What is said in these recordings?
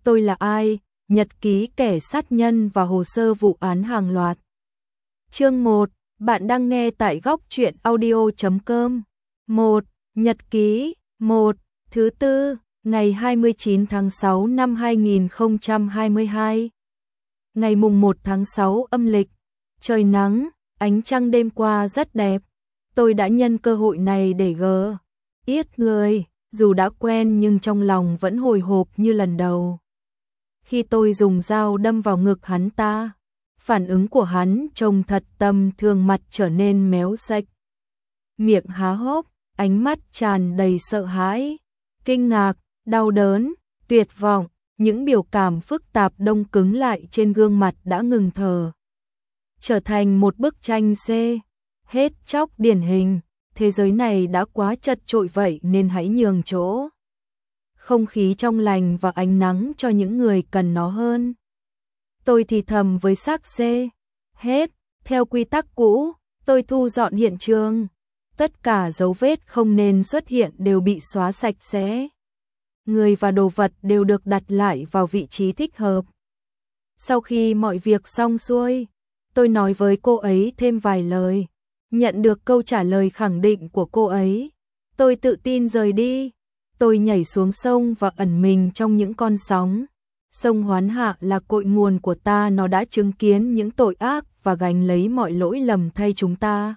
Tôi là ai? Nhật ký kẻ sát nhân và hồ sơ vụ án hàng loạt. Chương 1, bạn đang nghe tại góc truyện audio.com. 1. Nhật ký 1. Thứ tư, ngày 29 tháng 6 năm 2022. Ngày mùng 1 tháng 6 âm lịch. Trời nắng, ánh trăng đêm qua rất đẹp. Tôi đã nhân cơ hội này để yết người, dù đã quen nhưng trong lòng vẫn hồi hộp như lần đầu. Khi tôi dùng dao đâm vào ngực hắn ta, phản ứng của hắn trông thật tầm thường, mặt trở nên méo sạch. Miệng há hốc, ánh mắt tràn đầy sợ hãi, kinh ngạc, đau đớn, tuyệt vọng, những biểu cảm phức tạp đông cứng lại trên gương mặt đã ngừng thở. Trở thành một bức tranh hết chóc điển hình, thế giới này đã quá chật chội vậy nên hãy nhường chỗ không khí trong lành và ánh nắng cho những người cần nó hơn. Tôi thì thầm với xác hết, theo quy tắc cũ, tôi thu dọn hiện trường. Tất cả dấu vết không nên xuất hiện đều bị xóa sạch sẽ. Người và đồ vật đều được đặt lại vào vị trí thích hợp. Sau khi mọi việc xong xuôi, tôi nói với cô ấy thêm vài lời. Nhận được câu trả lời khẳng định của cô ấy, tôi tự tin rời đi. Tôi nhảy xuống sông và ẩn mình trong những con sóng. Sông Hoán Hạ là cội nguồn của ta, nó đã chứng kiến những tội ác và gánh lấy mọi lỗi lầm thay chúng ta.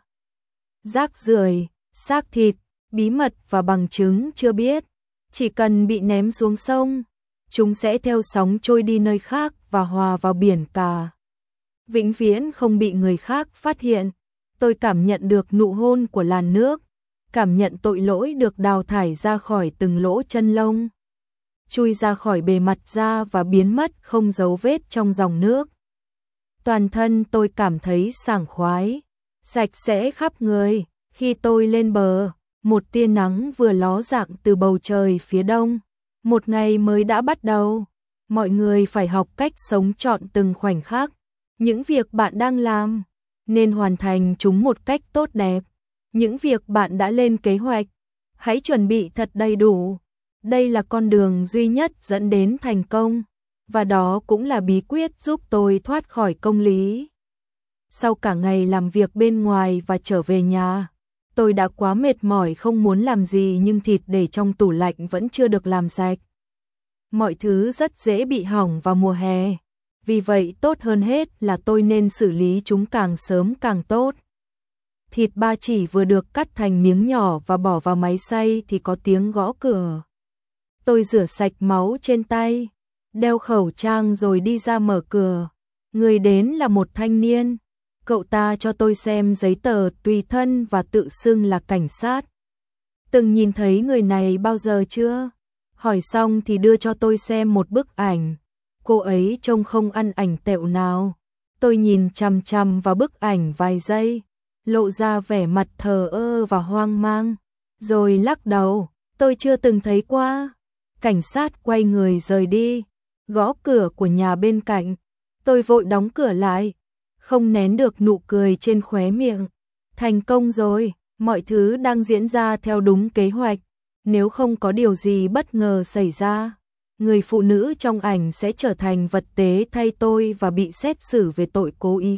Rác rưởi, xác thịt, bí mật và bằng chứng chưa biết, chỉ cần bị ném xuống sông, chúng sẽ theo sóng trôi đi nơi khác và hòa vào biển cả. Vĩnh viễn không bị người khác phát hiện. Tôi cảm nhận được nụ hôn của làn nước, cảm nhận tội lỗi được đào thải ra khỏi từng lỗ chân lông, chui ra khỏi bề mặt da và biến mất không dấu vết trong dòng nước. Toàn thân tôi cảm thấy sảng khoái, sạch sẽ khắp người. Khi tôi lên bờ, một tia nắng vừa ló dạng từ bầu trời phía đông. Một ngày mới đã bắt đầu. Mọi người phải học cách sống trọn từng khoảnh khắc. Những việc bạn đang làm nên hoàn thành chúng một cách tốt đẹp. Những việc bạn đã lên kế hoạch, hãy chuẩn bị thật đầy đủ. Đây là con đường duy nhất dẫn đến thành công, và đó cũng là bí quyết giúp tôi thoát khỏi công lý. Sau cả ngày làm việc bên ngoài và trở về nhà, tôi đã quá mệt mỏi không muốn làm gì, nhưng thịt để trong tủ lạnh vẫn chưa được làm sạch. Mọi thứ rất dễ bị hỏng vào mùa hè. Vì vậy tốt hơn hết là tôi nên xử lý chúng càng sớm càng tốt. Thịt ba chỉ vừa được cắt thành miếng nhỏ và bỏ vào máy xay thì có tiếng gõ cửa. Tôi rửa sạch máu trên tay, đeo khẩu trang rồi đi ra mở cửa. Người đến là một thanh niên. Cậu ta cho tôi xem giấy tờ tùy thân và tự xưng là cảnh sát. Từng nhìn thấy người này bao giờ chưa? Hỏi xong thì đưa cho tôi xem một bức ảnh. Cô ấy trông không ăn ảnh tẹo nào. Tôi nhìn chằm chằm vào bức ảnh vài giây, lộ ra vẻ mặt thờ ơ và hoang mang, rồi lắc đầu. Tôi chưa từng thấy qua. Cảnh sát quay người rời đi, gõ cửa của nhà bên cạnh. Tôi vội đóng cửa lại, không nén được nụ cười trên khóe miệng. Thành công rồi, mọi thứ đang diễn ra theo đúng kế hoạch. Nếu không có điều gì bất ngờ xảy ra, người phụ nữ trong ảnh sẽ trở thành vật tế thay tôi và bị xét xử về tội cố ý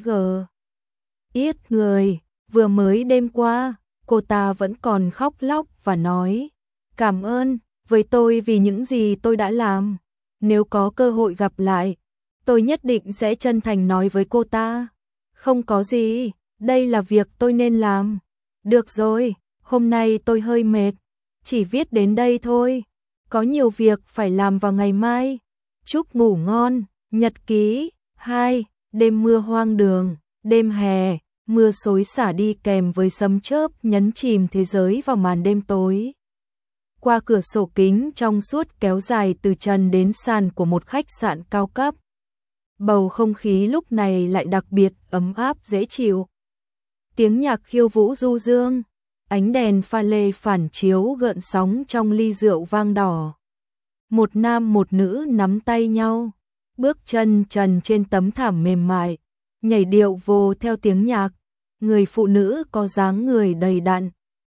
yết người. Vừa mới đêm qua, cô ta vẫn còn khóc lóc và nói cảm ơn với tôi vì những gì tôi đã làm. Nếu có cơ hội gặp lại, tôi nhất định sẽ chân thành nói với cô ta. Không có gì, đây là việc tôi nên làm. Được rồi, hôm nay tôi hơi mệt, chỉ viết đến đây thôi. Có nhiều việc phải làm vào ngày mai. Chúc ngủ ngon. Nhật ký 2. Đêm mưa hoang đường. Đêm hè, mưa xối xả đi kèm với sấm chớp nhấn chìm thế giới vào màn đêm tối. Qua cửa sổ kính trong suốt kéo dài từ trần đến sàn của một khách sạn cao cấp. Bầu không khí lúc này lại đặc biệt ấm áp dễ chịu. Tiếng nhạc khiêu vũ du dương, ánh đèn pha lê phản chiếu gợn sóng trong ly rượu vang đỏ. Một nam một nữ nắm tay nhau, bước chân trần trên tấm thảm mềm mại, nhảy điệu vô theo tiếng nhạc. Người phụ nữ có dáng người đầy đặn,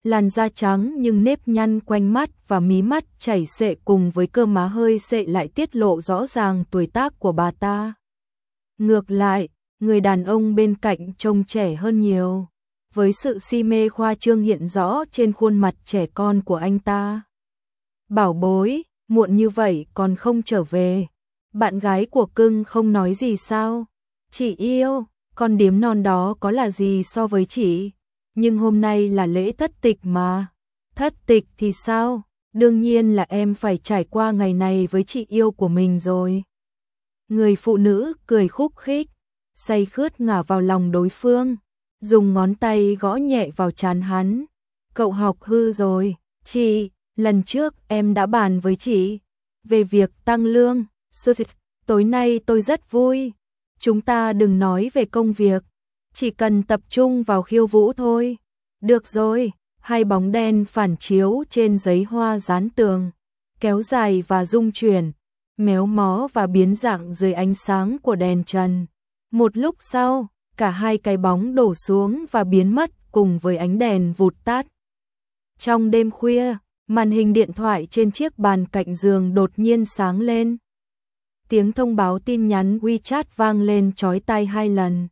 Làn da trắng nhưng nếp nhăn quanh mắt và mí mắt chảy xệ cùng với cơ má hơi xệ lại tiết lộ rõ ràng tuổi tác của bà ta. Ngược lại, người đàn ông bên cạnh trông trẻ hơn nhiều, với sự si mê khoa trương hiện rõ trên khuôn mặt trẻ con của anh ta. Bảo bối, muộn như vậy còn không trở về. Bạn gái của cưng không nói gì sao? Chị yêu, con điếm non đó có là gì so với chị? Nhưng hôm nay là lễ thất tịch mà. Thất tịch thì sao? Đương nhiên là em phải trải qua ngày này với chị yêu của mình rồi. Người phụ nữ cười khúc khích, say khướt ngả vào lòng đối phương, dùng ngón tay gõ nhẹ vào trán hắn. Cậu học hư rồi, chị, lần trước em đã bàn với chị về việc tăng lương. Tối nay tôi rất vui. Chúng ta đừng nói về công việc, chỉ cần tập trung vào khiêu vũ thôi. Được rồi, hai bóng đen phản chiếu trên giấy hoa dán tường, kéo dài và rung chuyển, méo mó và biến dạng dưới ánh sáng của đèn trần. Một lúc sau, cả hai cái bóng đổ xuống và biến mất cùng với ánh đèn vụt tắt. Trong đêm khuya, màn hình điện thoại trên chiếc bàn cạnh giường đột nhiên sáng lên. Tiếng thông báo tin nhắn WeChat vang lên chói tai 2 lần.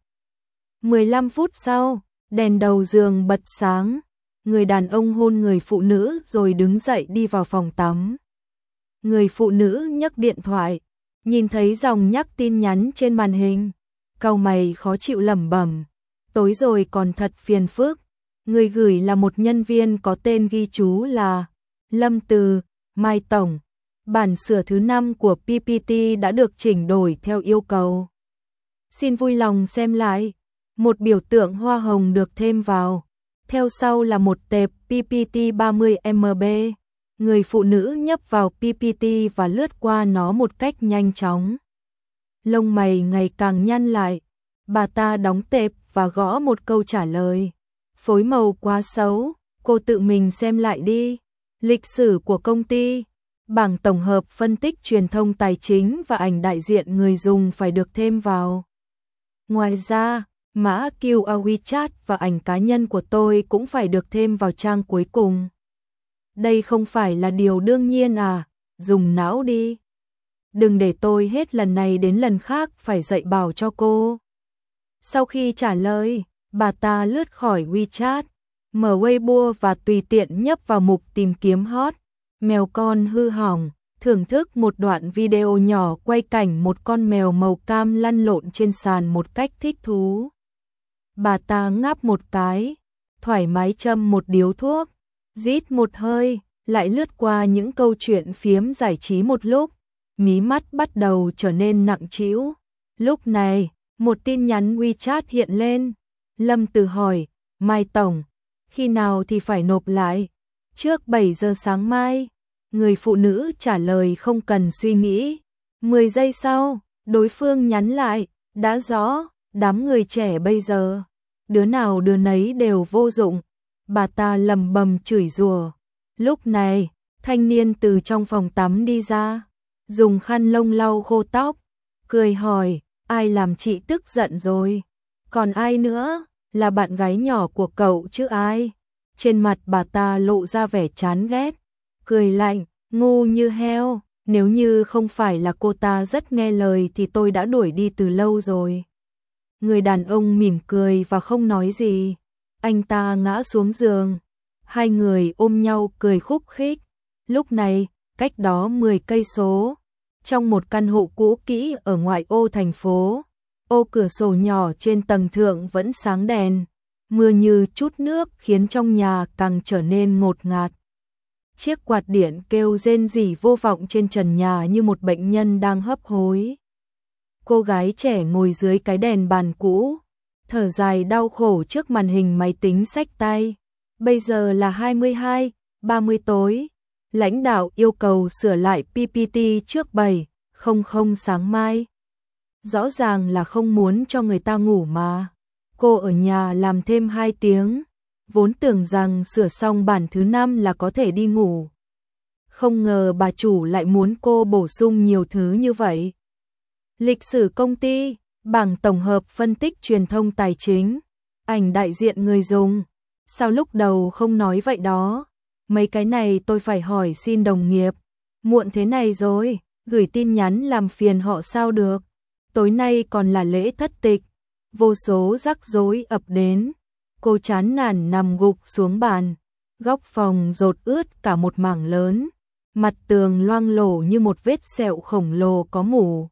15 phút sau, đèn đầu giường bật sáng. Người đàn ông hôn người phụ nữ rồi đứng dậy đi vào phòng tắm. Người phụ nữ nhấc điện thoại, nhìn thấy dòng nhắc tin nhắn trên màn hình, cau mày khó chịu lẩm bẩm, tối rồi còn thật phiền phức. Người gửi là một nhân viên có tên ghi chú là Lâm Từ, Mai Tổng. Bản sửa thứ 5 của PPT đã được chỉnh đổi theo yêu cầu. Xin vui lòng xem lại. Một biểu tượng hoa hồng được thêm vào. Theo sau là một tệp PPT 30MB. Người phụ nữ nhấp vào PPT và lướt qua nó một cách nhanh chóng. Lông mày ngày càng nhăn lại. Bà ta đóng tệp và gõ một câu trả lời. Phối màu quá xấu, cô tự mình xem lại đi. Lịch sử của công ty. Bảng tổng hợp phân tích truyền thông tài chính và ảnh đại diện người dùng phải được thêm vào. Ngoài ra, mã QR WeChat và ảnh cá nhân của tôi cũng phải được thêm vào trang cuối cùng. Đây không phải là điều đương nhiên à, dùng não đi. Đừng để tôi hết lần này đến lần khác phải dạy bảo cho cô. Sau khi trả lời, bà ta lướt khỏi WeChat, mở Weibo và tùy tiện nhấp vào mục tìm kiếm hot. Mèo con hư hỏng, thưởng thức một đoạn video nhỏ quay cảnh một con mèo màu cam lăn lộn trên sàn một cách thích thú. Bà ta ngáp một cái, thoải mái châm một điếu thuốc, rít một hơi, lại lướt qua những câu chuyện phiếm giải trí một lúc, mí mắt bắt đầu trở nên nặng trĩu. Lúc này, một tin nhắn WeChat hiện lên. Lâm Từ hỏi, Mai Tổng, khi nào thì phải nộp lại? Trước 7 giờ sáng mai. Người phụ nữ trả lời không cần suy nghĩ. 10 giây sau, đối phương nhắn lại, đã rõ, đám người trẻ bây giờ, đứa nào đứa nấy đều vô dụng. Bà ta lầm bầm chửi rủa. Lúc này, thanh niên từ trong phòng tắm đi ra, dùng khăn lông lau khô tóc, cười hỏi, ai làm chị tức giận rồi? Còn ai nữa, là bạn gái nhỏ của cậu chứ ai? Trên mặt bà ta lộ ra vẻ chán ghét, cười lạnh, ngu như heo, nếu như không phải là cô ta rất nghe lời thì tôi đã đuổi đi từ lâu rồi. Người đàn ông mỉm cười và không nói gì, anh ta ngã xuống giường, hai người ôm nhau cười khúc khích. Lúc này, cách đó 10 cây số, trong một căn hộ cũ kỹ ở ngoại ô thành phố, ô cửa sổ nhỏ trên tầng thượng vẫn sáng đèn, mưa như chút nước khiến trong nhà càng trở nên ngột ngạt. Chiếc quạt điện kêu rên rỉ vô vọng trên trần nhà như một bệnh nhân đang hấp hối. Cô gái trẻ ngồi dưới cái đèn bàn cũ, thở dài đau khổ trước màn hình máy tính xách tay. Bây giờ là 22:30 tối. Lãnh đạo yêu cầu sửa lại PPT trước 7:00 sáng mai. Rõ ràng là không muốn cho người ta ngủ mà. Cô ở nhà làm thêm 2 tiếng. Vốn tưởng rằng sửa xong bản thứ 5 là có thể đi ngủ. Không ngờ bà chủ lại muốn cô bổ sung nhiều thứ như vậy. Lịch sử công ty, bảng tổng hợp phân tích truyền thông tài chính, ảnh đại diện người dùng. Sao lúc đầu không nói vậy đó? Mấy cái này tôi phải hỏi xin đồng nghiệp. Muộn thế này rồi, gửi tin nhắn làm phiền họ sao được? Tối nay còn là lễ thất tịch, vô số rắc rối ập đến. Cô chán nản nằm gục xuống bàn, góc phòng dột ướt cả một mảng lớn, mặt tường loang lổ như một vết sẹo khổng lồ có mủ.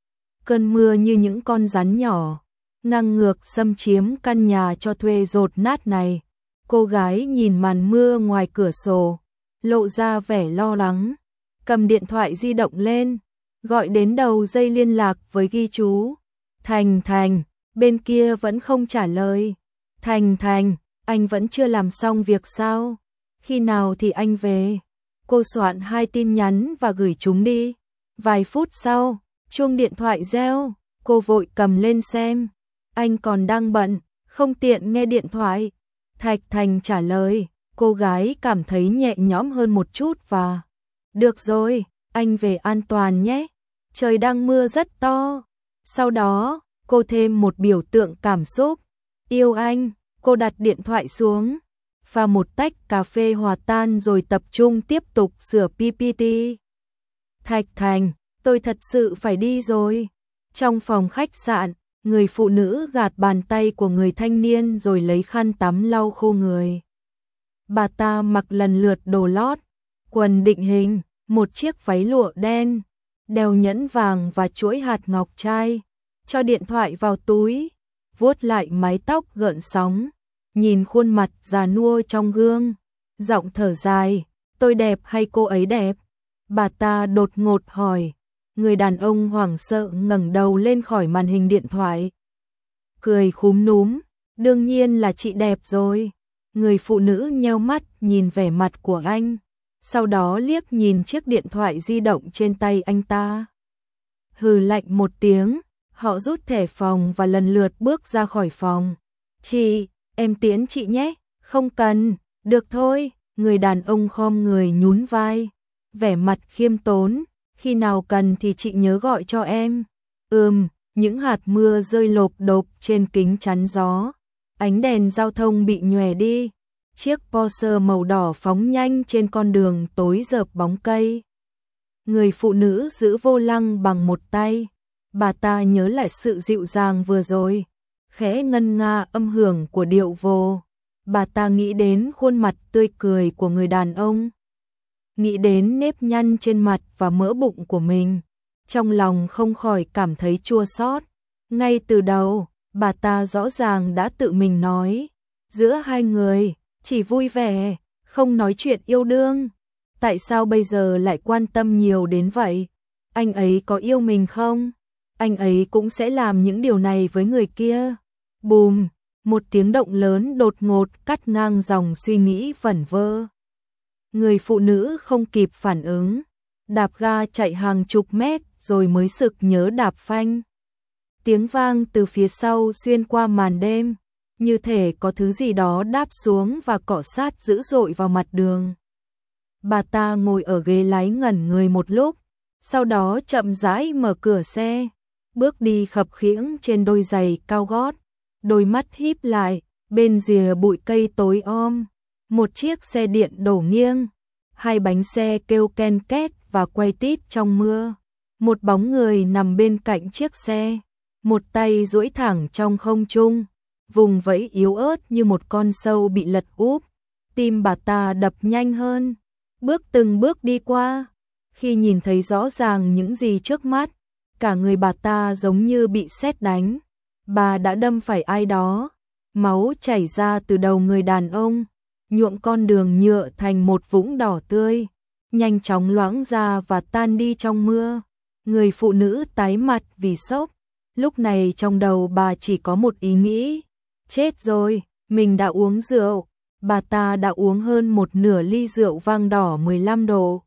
Cơn mưa như những con rắn nhỏ, ngang ngược xâm chiếm căn nhà cho thuê dột nát này. Cô gái nhìn màn mưa ngoài cửa sổ, lộ ra vẻ lo lắng, cầm điện thoại di động lên, gọi đến đầu dây liên lạc với ghi chú. Thành Thành, bên kia vẫn không trả lời. Thành Thành, anh vẫn chưa làm xong việc sao? Khi nào thì anh về? Cô soạn 2 tin nhắn và gửi chúng đi. Vài phút sau, chuông điện thoại reo, cô vội cầm lên xem. Anh còn đang bận, không tiện nghe điện thoại. Thạch Thành trả lời, cô gái cảm thấy nhẹ nhõm hơn một chút và được rồi, anh về an toàn nhé. Trời đang mưa rất to. Sau đó, cô thêm một biểu tượng cảm xúc. Yêu anh. Cô đặt điện thoại xuống, pha một tách cà phê hòa tan rồi tập trung tiếp tục sửa PPT. Thạch Thành, tôi thật sự phải đi rồi. Trong phòng khách sạn, người phụ nữ gạt bàn tay của người thanh niên rồi lấy khăn tắm lau khô người. Bà ta mặc lần lượt đồ lót, quần định hình, một chiếc váy lụa đen, đeo nhẫn vàng và chuỗi hạt ngọc trai, cho điện thoại vào túi, vuốt lại mái tóc gợn sóng, nhìn khuôn mặt già nua trong gương, giọng thở dài, tôi đẹp hay cô ấy đẹp? Bà ta đột ngột hỏi. Người đàn ông hoảng sợ ngẩng đầu lên khỏi màn hình điện thoại, cười khúm núm, đương nhiên là chị đẹp rồi. Người phụ nữ nheo mắt nhìn vẻ mặt của anh, sau đó liếc nhìn chiếc điện thoại di động trên tay anh ta. Hừ lạnh một tiếng, họ rút thẻ phòng và lần lượt bước ra khỏi phòng. Chị, em tiễn chị nhé. Không cần, được thôi. Người đàn ông khom người nhún vai, vẻ mặt khiêm tốn. Khi nào cần thì chị nhớ gọi cho em. Những hạt mưa rơi lộp độp trên kính chắn gió. Ánh đèn giao thông bị nhòe đi. Chiếc Porsche màu đỏ phóng nhanh trên con đường tối rợp bóng cây. Người phụ nữ giữ vô lăng bằng một tay. Bà ta nhớ lại sự dịu dàng vừa rồi, khẽ ngân nga âm hưởng của điệu vồ. Bà ta nghĩ đến khuôn mặt tươi cười của người đàn ông, nghĩ đến nếp nhăn trên mặt và mỡ bụng của mình. Trong lòng không khỏi cảm thấy chua xót. Ngay từ đầu, bà ta rõ ràng đã tự mình nói, giữa hai người chỉ vui vẻ, không nói chuyện yêu đương. Tại sao bây giờ lại quan tâm nhiều đến vậy? Anh ấy có yêu mình không? Anh ấy cũng sẽ làm những điều này với người kia. Bùm, một tiếng động lớn đột ngột cắt ngang dòng suy nghĩ vẩn vơ. Người phụ nữ không kịp phản ứng, đạp ga chạy hàng chục mét rồi mới sực nhớ đạp phanh. Tiếng vang từ phía sau xuyên qua màn đêm, như thể có thứ gì đó đáp xuống và cọ sát dữ dội vào mặt đường. Bà ta ngồi ở ghế lái ngẩn người một lúc, sau đó chậm rãi mở cửa xe, bước đi khập khiễng trên đôi giày cao gót, đôi mắt híp lại, bên rìa bụi cây tối om, một chiếc xe điện đổ nghiêng, hai bánh xe kêu ken két và quay tít trong mưa. Một bóng người nằm bên cạnh chiếc xe, một tay duỗi thẳng trong không trung, vùng vẫy yếu ớt như một con sâu bị lật úp. Tim bà ta đập nhanh hơn, từng bước đi qua. Khi nhìn thấy rõ ràng những gì trước mắt, cả người bà ta giống như bị sét đánh. Bà đã đâm phải ai đó, máu chảy ra từ đầu người đàn ông, nhuộm con đường nhựa thành một vũng đỏ tươi, nhanh chóng loãng ra và tan đi trong mưa. Người phụ nữ tái mặt vì sốc, lúc này trong đầu bà chỉ có một ý nghĩ, chết rồi, mình đã uống rượu. Bà ta đã uống hơn một nửa ly rượu vang đỏ 15 độ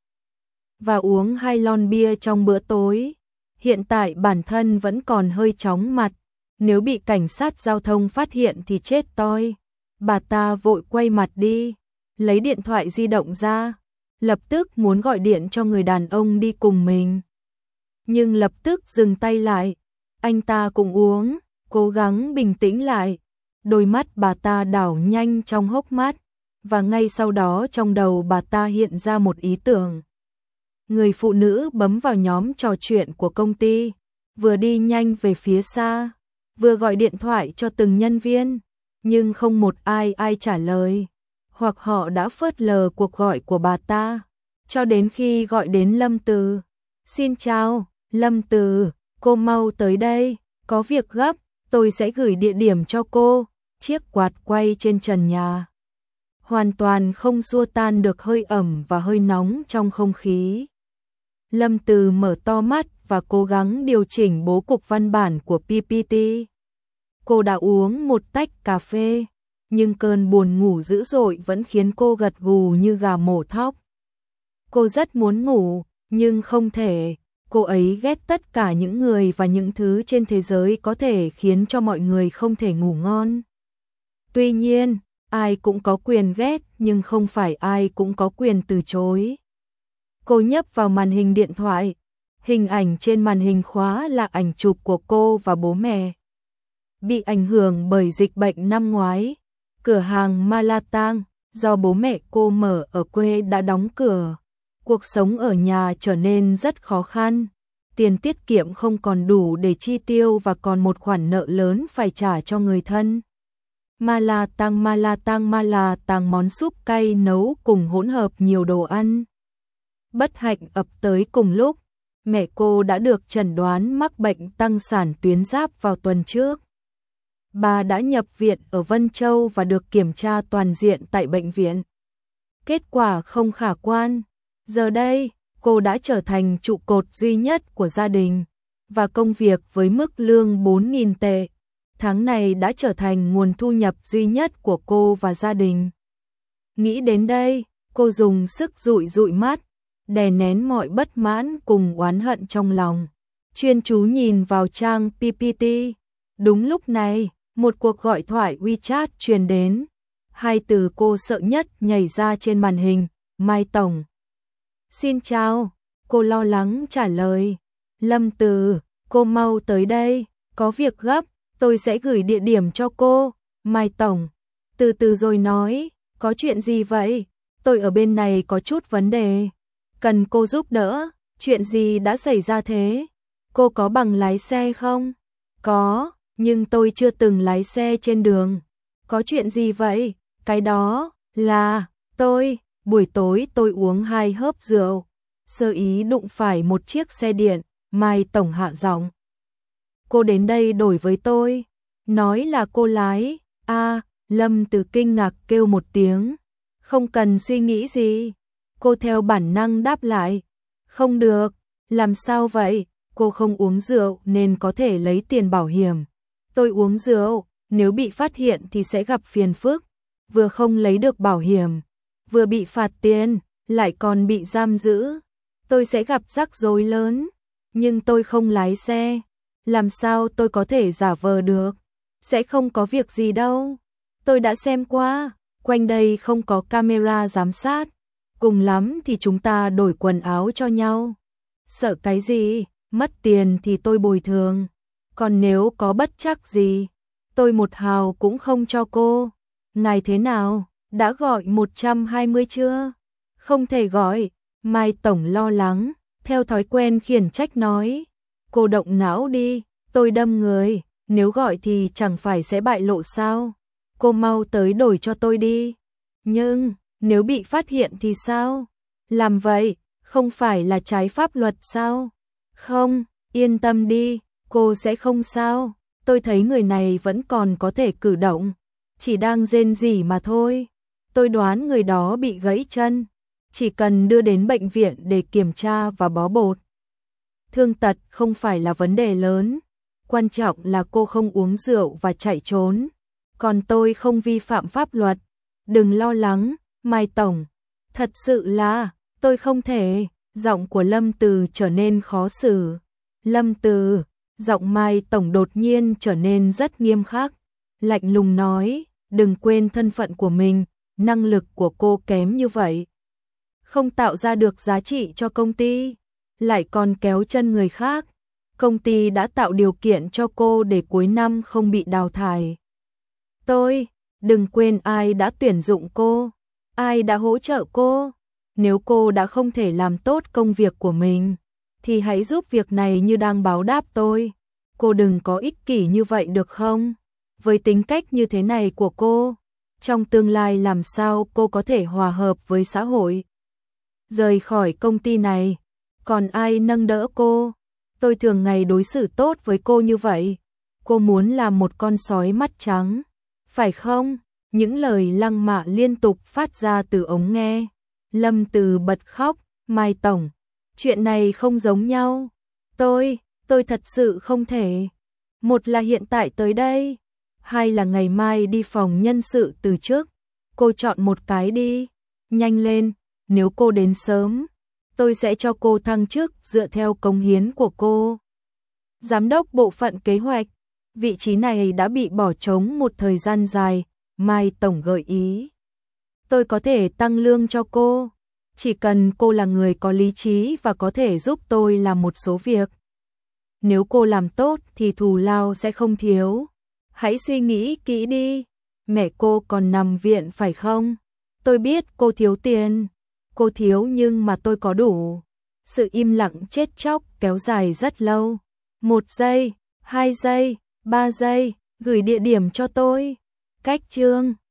và uống 2 lon bia trong bữa tối. Hiện tại bản thân vẫn còn hơi chóng mặt, nếu bị cảnh sát giao thông phát hiện thì chết toi. Bà ta vội quay mặt đi, lấy điện thoại di động ra, lập tức muốn gọi điện cho người đàn ông đi cùng mình. Nhưng lập tức dừng tay lại, anh ta cũng uống, cố gắng bình tĩnh lại. đôi mắt bà ta đảo nhanh trong hốc mắt, và ngay sau đó trong đầu bà ta hiện ra một ý tưởng. Người phụ nữ bấm vào nhóm trò chuyện của công ty, vừa đi nhanh về phía xa, vừa gọi điện thoại cho từng nhân viên, nhưng không một ai trả lời, hoặc họ đã phớt lờ cuộc gọi của bà ta, cho đến khi gọi đến Lâm Từ. Xin chào, Lâm Từ, cô mau tới đây, có việc gấp, tôi sẽ gửi địa điểm cho cô. Chiếc quạt quay trên trần nhà hoàn toàn không xua tan được hơi ẩm và hơi nóng trong không khí. Lâm Từ mở to mắt và cố gắng điều chỉnh bố cục văn bản của PPT. Cô đã uống một tách cà phê, nhưng cơn buồn ngủ dữ dội vẫn khiến cô gật gù như gà mổ thóc. Cô rất muốn ngủ, nhưng không thể. Cô ấy ghét tất cả những người và những thứ trên thế giới có thể khiến cho mọi người không thể ngủ ngon. Tuy nhiên, ai cũng có quyền ghét, nhưng không phải ai cũng có quyền từ chối. Cô nhấp vào màn hình điện thoại. Hình ảnh trên màn hình khóa là ảnh chụp của cô và bố mẹ. Bị ảnh hưởng bởi dịch bệnh năm ngoái, cửa hàng Malatang do bố mẹ cô mở ở quê đã đóng cửa. Cuộc sống ở nhà trở nên rất khó khăn. Tiền tiết kiệm không còn đủ để chi tiêu và còn một khoản nợ lớn phải trả cho người thân. Malatang món súp cay nấu cùng hỗn hợp nhiều đồ ăn. Bất hạnh ập tới cùng lúc, mẹ cô đã được chẩn đoán mắc bệnh tăng sản tuyến giáp vào tuần trước. Bà đã nhập viện ở Vân Châu và được kiểm tra toàn diện tại bệnh viện. Kết quả không khả quan. Giờ đây, cô đã trở thành trụ cột duy nhất của gia đình, và công việc với mức lương 4.000 tệ tháng này đã trở thành nguồn thu nhập duy nhất của cô và gia đình. Nghĩ đến đây, cô dùng sức dụi mắt, đè nén mọi bất mãn cùng oán hận trong lòng, chuyên chú nhìn vào trang PPT. Đúng lúc này, một cuộc gọi thoại WeChat truyền đến. Hai từ cô sợ nhất nhảy ra trên màn hình, Mai Tổng. Xin chào, cô lo lắng trả lời. Lâm Từ, cô mau tới đây, có việc gấp, tôi sẽ gửi địa điểm cho cô. Mai Tổng, từ từ rồi nói, có chuyện gì vậy? Tôi ở bên này có chút vấn đề, cần cô giúp đỡ. Chuyện gì đã xảy ra thế? Cô có bằng lái xe không? Có, nhưng tôi chưa từng lái xe trên đường. Có chuyện gì vậy? Cái đó là buổi tối tôi uống 2 hớp rượu, sơ ý đụng phải một chiếc xe điện. Mai Tổng hạ giọng. Cô đến đây đổi với tôi, nói là cô lái. Lâm Từ kinh ngạc kêu một tiếng, không cần suy nghĩ gì. Cô theo bản năng đáp lại, không được. Làm sao vậy? Cô không uống rượu nên có thể lấy tiền bảo hiểm. Tôi uống rượu, nếu bị phát hiện thì sẽ gặp phiền phức, vừa không lấy được bảo hiểm, vừa bị phạt tiền, lại còn bị giam giữ. Tôi sẽ gặp rắc rối lớn, nhưng tôi không lái xe, làm sao tôi có thể giả vờ được? Sẽ không có việc gì đâu. Tôi đã xem qua, quanh đây không có camera giám sát, cùng lắm thì chúng ta đổi quần áo cho nhau. Sợ cái gì, mất tiền thì tôi bồi thường, còn nếu có bất trắc gì, tôi một hào cũng không cho cô. Ngài thế nào, đã gọi 120 chưa? Không thể gọi. Mai Tổng lo lắng, theo thói quen khiển trách nói, cô động não đi, tôi đâm người, nếu gọi thì chẳng phải sẽ bại lộ sao? Cô mau tới đổi cho tôi đi. Nhưng, nếu bị phát hiện thì sao? Làm vậy, không phải là trái pháp luật sao? Không, yên tâm đi, cô sẽ không sao. Tôi thấy người này vẫn còn có thể cử động, chỉ đang rên rỉ mà thôi. Tôi đoán người đó bị gãy chân, chỉ cần đưa đến bệnh viện để kiểm tra và bó bột. Thương tật không phải là vấn đề lớn, quan trọng là cô không uống rượu và chạy trốn, còn tôi không vi phạm pháp luật. Đừng lo lắng, Mai Tổng, thật sự là, tôi không thể. Giọng của Lâm Từ trở nên khó xử. Lâm Từ, giọng Mai Tổng đột nhiên trở nên rất nghiêm khắc, lạnh lùng nói, đừng quên thân phận của mình, năng lực của cô kém như vậy, không tạo ra được giá trị cho công ty, lại còn kéo chân người khác. Công ty đã tạo điều kiện cho cô để cuối năm không bị đào thải. Đừng quên ai đã tuyển dụng cô, ai đã hỗ trợ cô. Nếu cô đã không thể làm tốt công việc của mình, thì hãy giúp việc này như đang báo đáp tôi. Cô đừng có ích kỷ như vậy được không? Với tính cách như thế này của cô, trong tương lai làm sao cô có thể hòa hợp với xã hội? Rời khỏi công ty này, còn ai nâng đỡ cô? Tôi thường ngày đối xử tốt với cô như vậy. Cô muốn làm một con sói mắt trắng, phải không? Những lời lăng mạ liên tục phát ra từ ống nghe. Lâm Từ bật khóc, Mai Tổng, chuyện này không giống nhau. Tôi thật sự không thể. Một là hiện tại tới đây, hai là ngày mai đi phòng nhân sự từ chức. Cô chọn một cái đi, nhanh lên, nếu cô đến sớm, tôi sẽ cho cô thăng chức dựa theo cống hiến của cô. Giám đốc bộ phận kế hoạch, vị trí này đã bị bỏ trống một thời gian dài, Mai Tổng gợi ý. Tôi có thể tăng lương cho cô, chỉ cần cô là người có lý trí và có thể giúp tôi làm một số việc. Nếu cô làm tốt thì thù lao sẽ không thiếu. Hãy suy nghĩ kỹ đi. Mẹ cô còn nằm viện phải không? Tôi biết cô thiếu tiền. Cô thiếu nhưng mà tôi có đủ. Sự im lặng chết chóc kéo dài rất lâu. 1 giây, 2 giây, 3 giây, gửi địa điểm cho tôi. Cách chương